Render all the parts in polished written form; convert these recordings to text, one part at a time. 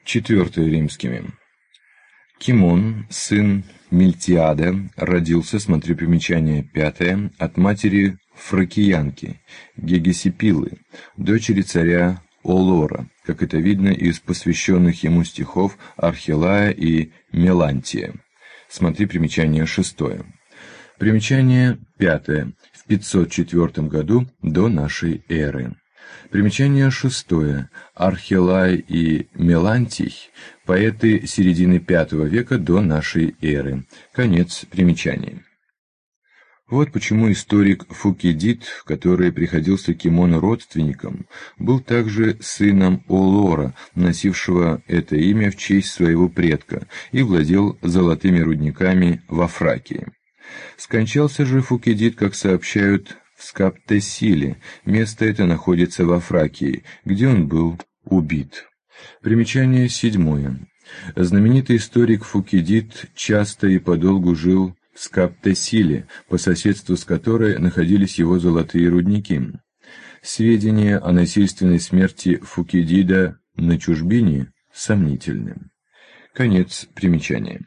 4 римскими. Кимон, сын Мильтиада, родился, смотри примечание 5, от матери Фракиянки, Гегесипилы, дочери царя Олора, как это видно из посвященных ему стихов Архилая и Мелантия. Смотри примечание 6. Примечание 5. В 504 году до нашей эры. Примечание 6. Архилай и Мелантий – поэты середины V века до нашей эры. Конец примечания. Вот почему историк Фукидид, который приходился Кимону родственником, был также сыном Олора, носившего это имя в честь своего предка, и владел золотыми рудниками во Фракии. Скончался же Фукидид, как сообщают, в Скаптесиле, место это находится во Фракии, где он был убит. Примечание 7. Знаменитый историк Фукидид часто и подолгу жил в Скаптесиле, по соседству с которой находились его золотые рудники. Сведения о насильственной смерти Фукидида на чужбине сомнительны. Конец примечания.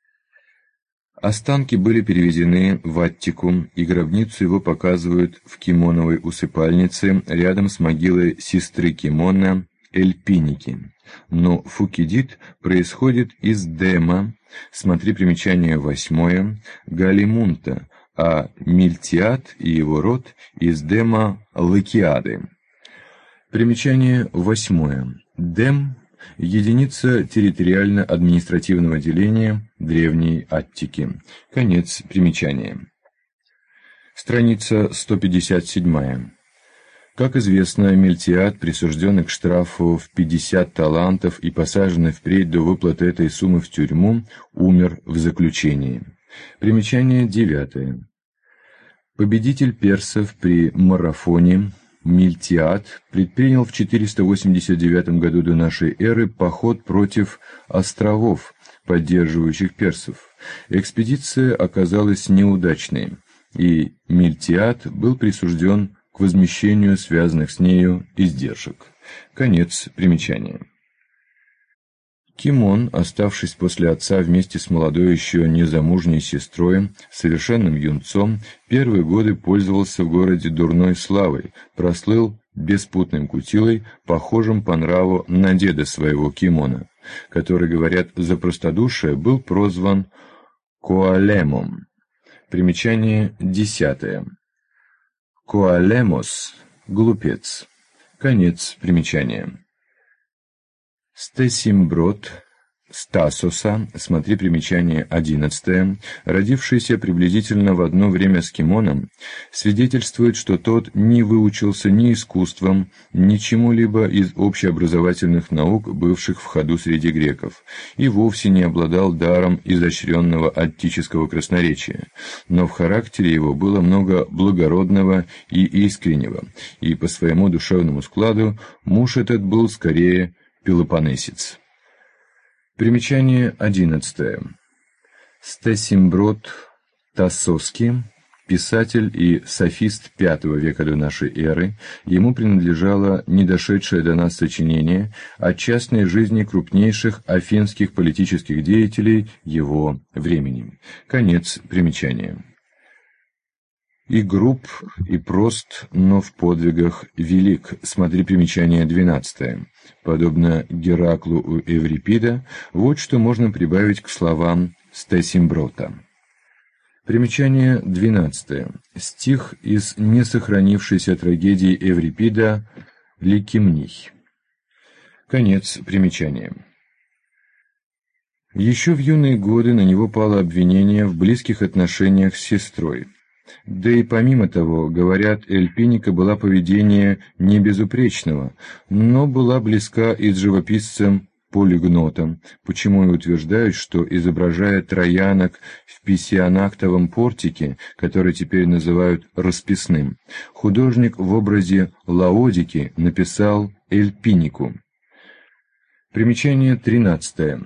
Останки были перевезены в Аттику, и гробницу его показывают в Кимоновой усыпальнице рядом с могилой сестры Кимона Эльпиники. Но Фукидид происходит из Дема, смотри примечание 8, Галимунта, а Мильтиад и его род из Дема Лыкиады. Примечание 8. Дем – единица территориально-административного деления Древней Аттики. Конец примечания. Страница 157. Как известно, Мильтиад, присужденный к штрафу в 50 талантов и посаженный впредь до выплаты этой суммы в тюрьму, умер в заключении. Примечание 9. Победитель персов при Марафоне Мильтиад предпринял в 489 году до нашей эры поход против островов, поддерживающих персов. Экспедиция оказалась неудачной, и Мильтиад был присужден к возмещению связанных с нею издержек. Конец примечания. Кимон, оставшись после отца вместе с молодой еще незамужней сестрой, совершенным юнцом, первые годы пользовался в городе дурной славой, прослыл беспутным кутилой, похожим по нраву на деда своего Кимона, который, говорят, за простодушие был прозван Коалемом. Примечание 10. Коалемос – глупец. Конец примечания. Стесимброд Стасоса, смотри примечание 11, родившийся приблизительно в одно время с Кимоном, свидетельствует, что тот не выучился ни искусством, ни чему-либо из общеобразовательных наук, бывших в ходу среди греков, и вовсе не обладал даром изощренного аттического красноречия, но в характере его было много благородного и искреннего, и по своему душевному складу муж этот был скорее пелопоннесец. Примечание 11. Стесимброд Тассоский, писатель и софист V века до нашей эры, ему принадлежало недошедшее до нас сочинение о частной жизни крупнейших афинских политических деятелей его времени. Конец примечания. И груб, и прост, но в подвигах велик. Смотри примечание 12. Подобно Гераклу у Эврипида, вот что можно прибавить к словам Стесимброта. Примечание 12. Стих из несохранившейся трагедии Эврипида «Ликимний». Конец примечания. Еще в юные годы на него пало обвинение в близких отношениях с сестрой. Да и помимо того, говорят, Эльпиника была поведения не безупречного, но была близка и с живописцем Полигнотом, почему и утверждают, что, изображая троянок в Писионактовом портике, который теперь называют расписным, художник в образе Лаодики написал Эльпинику. Примечание 13.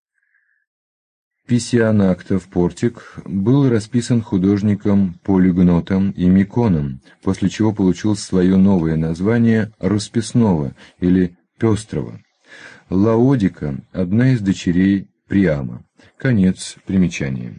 Писионактов портик был расписан художником Полигнотом и Миконом, после чего получил свое новое название расписного или пестрого. Лаодика – одна из дочерей Приама. Конец примечания.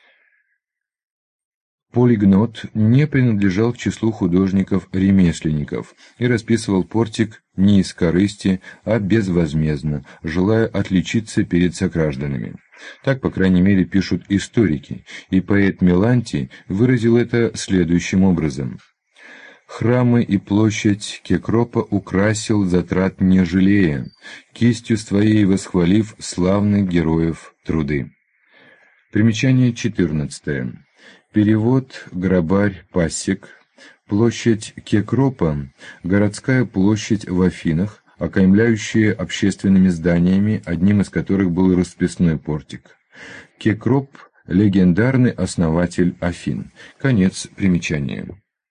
Полигнот не принадлежал к числу художников-ремесленников и расписывал портик не из корысти, а безвозмездно, желая отличиться перед согражданами. Так, по крайней мере, пишут историки, и поэт Мелантий выразил это следующим образом. «Храмы и площадь Кекропа украсил, затрат не жалея, кистью своей восхвалив славных героев труды». Примечание 14. Перевод «Грабарь Пассек». Площадь Кекропа – городская площадь в Афинах, окаймляющая общественными зданиями, одним из которых был расписной портик. Кекроп – легендарный основатель Афин. Конец примечания.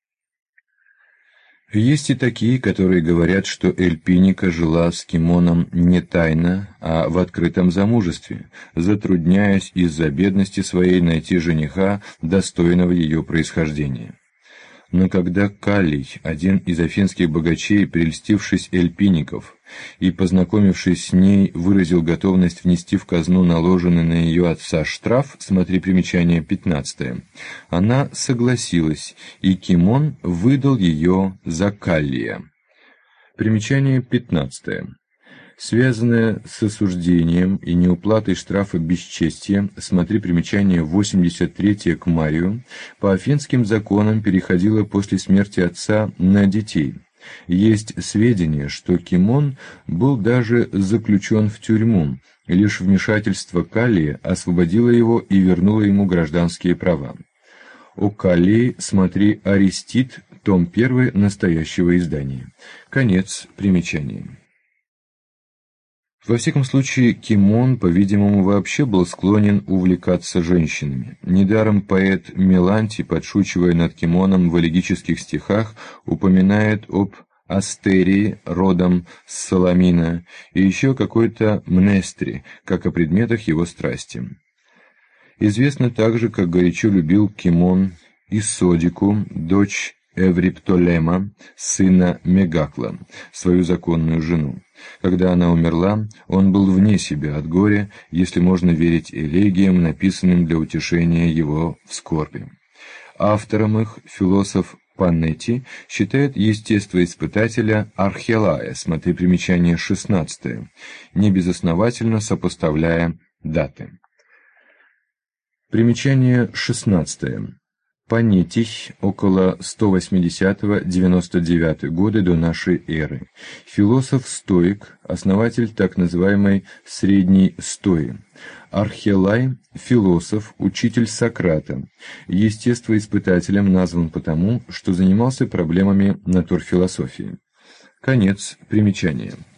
Есть и такие, которые говорят, что Эльпиника жила с Кимоном не тайно, а в открытом замужестве, затрудняясь из-за бедности своей найти жениха, достойного ее происхождения. Но когда Каллий, один из афинских богачей, прельстившись Эльпиников и познакомившись с ней, выразил готовность внести в казну наложенный на ее отца штраф, смотри примечание 15, она согласилась, и Кимон выдал ее за Каллия. Примечание 15. Связанное с осуждением и неуплатой штрафа бесчестия, смотри примечание 83 к Марию, по афинским законам переходило после смерти отца на детей. Есть сведения, что Кимон был даже заключен в тюрьму, лишь вмешательство Каллия освободило его и вернуло ему гражданские права. О Каллии смотри Аристид, том 1 настоящего издания. Конец примечания. Во всяком случае, Кимон, по-видимому, вообще был склонен увлекаться женщинами. Недаром поэт Мелантий, подшучивая над Кимоном в элегических стихах, упоминает об Астерии, родом с Саламина, и еще какой-то Мнестре, как о предметах его страсти. Известно также, как горячо любил Кимон Исодику, дочь Эвриптолема, сына Мегакла, свою законную жену. Когда она умерла, он был вне себя от горя, если можно верить элегиям, написанным для утешения его в скорби. Автором их философ Панетти считает естествоиспытателя Архелая, смотри примечание 16, небезосновательно сопоставляя даты. Примечание 16. Панетий, около 180-99 годы до нашей эры. Философ-стоик, основатель так называемой «средней стои». Архелай – философ, учитель Сократа. Естествоиспытателем назван потому, что занимался проблемами натурфилософии. Конец примечания.